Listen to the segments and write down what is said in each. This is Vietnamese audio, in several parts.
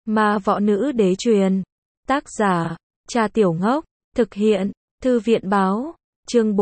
Ma võ nữ đế truyền. Tác giả, Trà Tiểu Ngốc. Thực hiện, Thư viện báo. Chương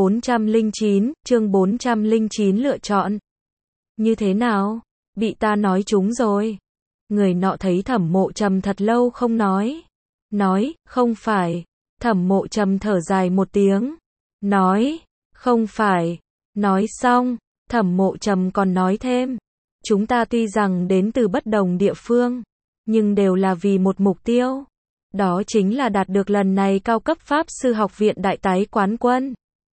409 lựa chọn. Như thế nào? Bị ta nói trúng rồi. Người nọ thấy Thẩm Mộ Trầm thật lâu không nói. Nói, không phải. Thẩm Mộ Trầm thở dài một tiếng. Nói, không phải. Nói xong, Thẩm Mộ Trầm còn nói thêm. Chúng ta tuy rằng đến từ bất đồng địa phương, nhưng đều là vì một mục tiêu. Đó chính là đạt được lần này cao cấp Pháp Sư Học viện đại tái quán quân.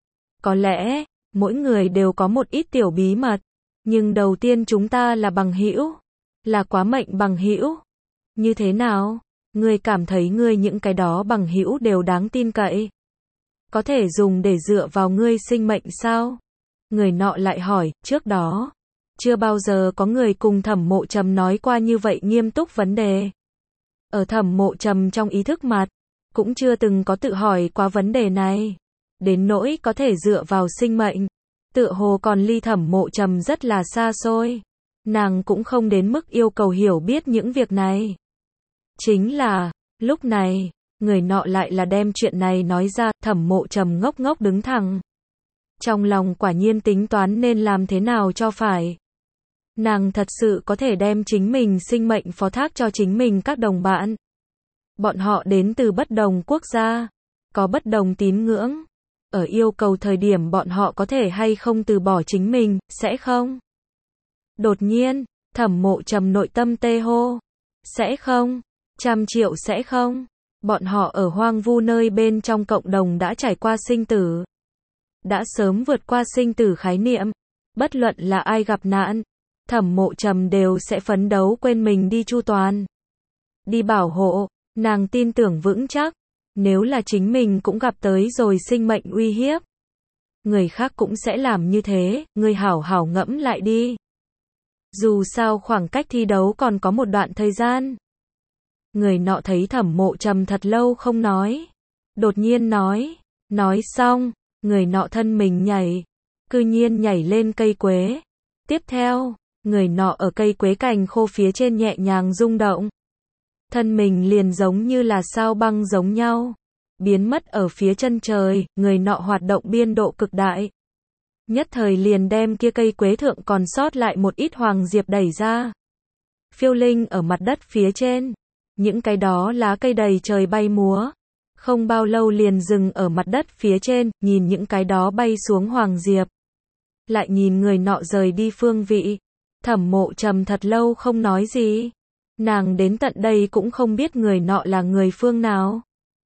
Có lẽ, mỗi người đều có một ít tiểu bí mật. Nhưng đầu tiên chúng ta là bằng hữu. Là quá mệnh bằng hữu. Như thế nào? Ngươi cảm thấy ngươi những cái đó bằng hữu đều đáng tin cậy? Có thể dùng để dựa vào ngươi sinh mệnh sao? Người nọ lại hỏi, trước đó. Chưa bao giờ có người cùng Thẩm Mộ Trầm nói qua như vậy nghiêm túc vấn đề. Ở Thẩm Mộ Trầm trong ý thức mặt, cũng chưa từng có tự hỏi qua vấn đề này. Đến nỗi có thể dựa vào sinh mệnh, tựa hồ còn ly Thẩm Mộ Trầm rất là xa xôi. Nàng cũng không đến mức yêu cầu hiểu biết những việc này. Chính là, lúc này, người nọ lại là đem chuyện này nói ra, Thẩm Mộ Trầm ngốc ngốc đứng thẳng. Trong lòng quả nhiên tính toán nên làm thế nào cho phải. Nàng thật sự có thể đem chính mình sinh mệnh phó thác cho chính mình các đồng bạn. Bọn họ đến từ bất đồng quốc gia, có bất đồng tín ngưỡng. Ở yêu cầu thời điểm bọn họ có thể hay không từ bỏ chính mình, sẽ không? Đột nhiên, Thẩm Mộ Trầm nội tâm tê hô. Sẽ không? 100.000.000 sẽ không? Bọn họ ở hoang vu nơi bên trong cộng đồng đã trải qua sinh tử. Đã sớm vượt qua sinh tử khái niệm. Bất luận là ai gặp nạn, Thẩm Mộ Trầm đều sẽ phấn đấu quên mình đi chu toàn. Đi bảo hộ, nàng tin tưởng vững chắc. Nếu là chính mình cũng gặp tới rồi sinh mệnh uy hiếp, người khác cũng sẽ làm như thế, ngươi hảo hảo ngẫm lại đi. Dù sao khoảng cách thi đấu còn có một đoạn thời gian. Người nọ thấy Thẩm Mộ Trầm thật lâu không nói. Đột nhiên nói. Nói xong, người nọ thân mình nhảy. Cư nhiên nhảy lên cây quế. Tiếp theo, người nọ ở cây quế cành khô phía trên nhẹ nhàng rung động. Thân mình liền giống như là sao băng giống nhau. Biến mất ở phía chân trời, người nọ hoạt động biên độ cực đại. Nhất thời liền đem kia cây quế thượng còn sót lại một ít hoàng diệp đẩy ra. Phiêu linh ở mặt đất phía trên. Những cái đó lá cây đầy trời bay múa. Không bao lâu liền dừng ở mặt đất phía trên, nhìn những cái đó bay xuống hoàng diệp. Lại nhìn người nọ rời đi phương vị. Thẩm Mộ Trầm thật lâu không nói gì. Nàng đến tận đây cũng không biết người nọ là người phương nào.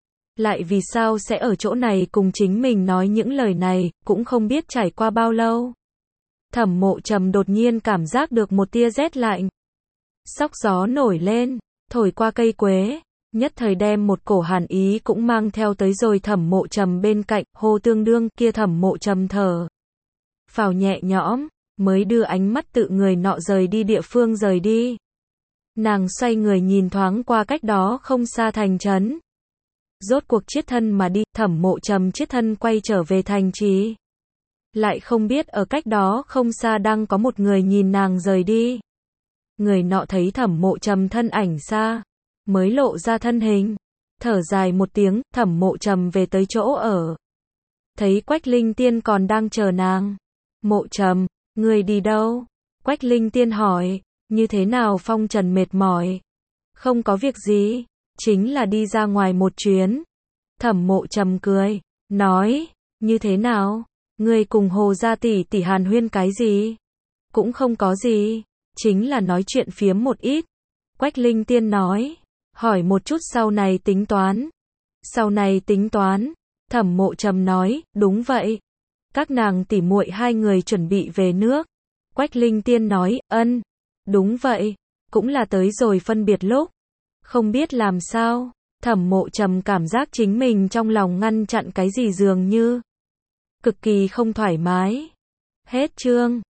Lại vì sao sẽ ở chỗ này cùng chính mình nói những lời này, cũng không biết trải qua bao lâu. Thẩm Mộ Trầm đột nhiên cảm giác được một tia rét lạnh. Sóng gió nổi lên, thổi qua cây quế, nhất thời đem một cổ hàn ý cũng mang theo tới rồi Thẩm Mộ Trầm bên cạnh, hô tương đương kia Thẩm Mộ Trầm thở phào nhẹ nhõm, mới đưa ánh mắt tự người nọ rời đi địa phương rời đi. Nàng xoay người nhìn thoáng qua cách đó không xa thành trấn. Rốt cuộc chiết thân mà đi, Thẩm Mộ Trầm chiết thân quay trở về thành trì. Lại không biết ở cách đó không xa đang có một người nhìn nàng rời đi. Người nọ thấy Thẩm Mộ Trầm thân ảnh xa, mới lộ ra thân hình. Thở dài một tiếng, Thẩm Mộ Trầm về tới chỗ ở. Thấy Quách Linh Tiên còn đang chờ nàng. Mộ Trầm, ngươi đi đâu? Quách Linh Tiên hỏi, như thế nào phong trần mệt mỏi? Không có việc gì, chính là đi ra ngoài một chuyến. Thẩm Mộ Trầm cười, nói, như thế nào? Ngươi cùng Hồ gia tỷ tỷ hàn huyên cái gì? Cũng không có gì, chính là nói chuyện phiếm một ít. Quách Linh Tiên nói, hỏi một chút sau này tính toán. Sau này tính toán? Thẩm Mộ Trầm nói, đúng vậy. Các nàng tỷ muội hai người chuẩn bị về nước. Quách Linh Tiên nói, ân, đúng vậy, cũng là tới rồi phân biệt lúc. Không biết làm sao, Thẩm Mộ Trầm cảm giác chính mình trong lòng ngăn chặn cái gì dường như. Cực kỳ không thoải mái. Hết chương.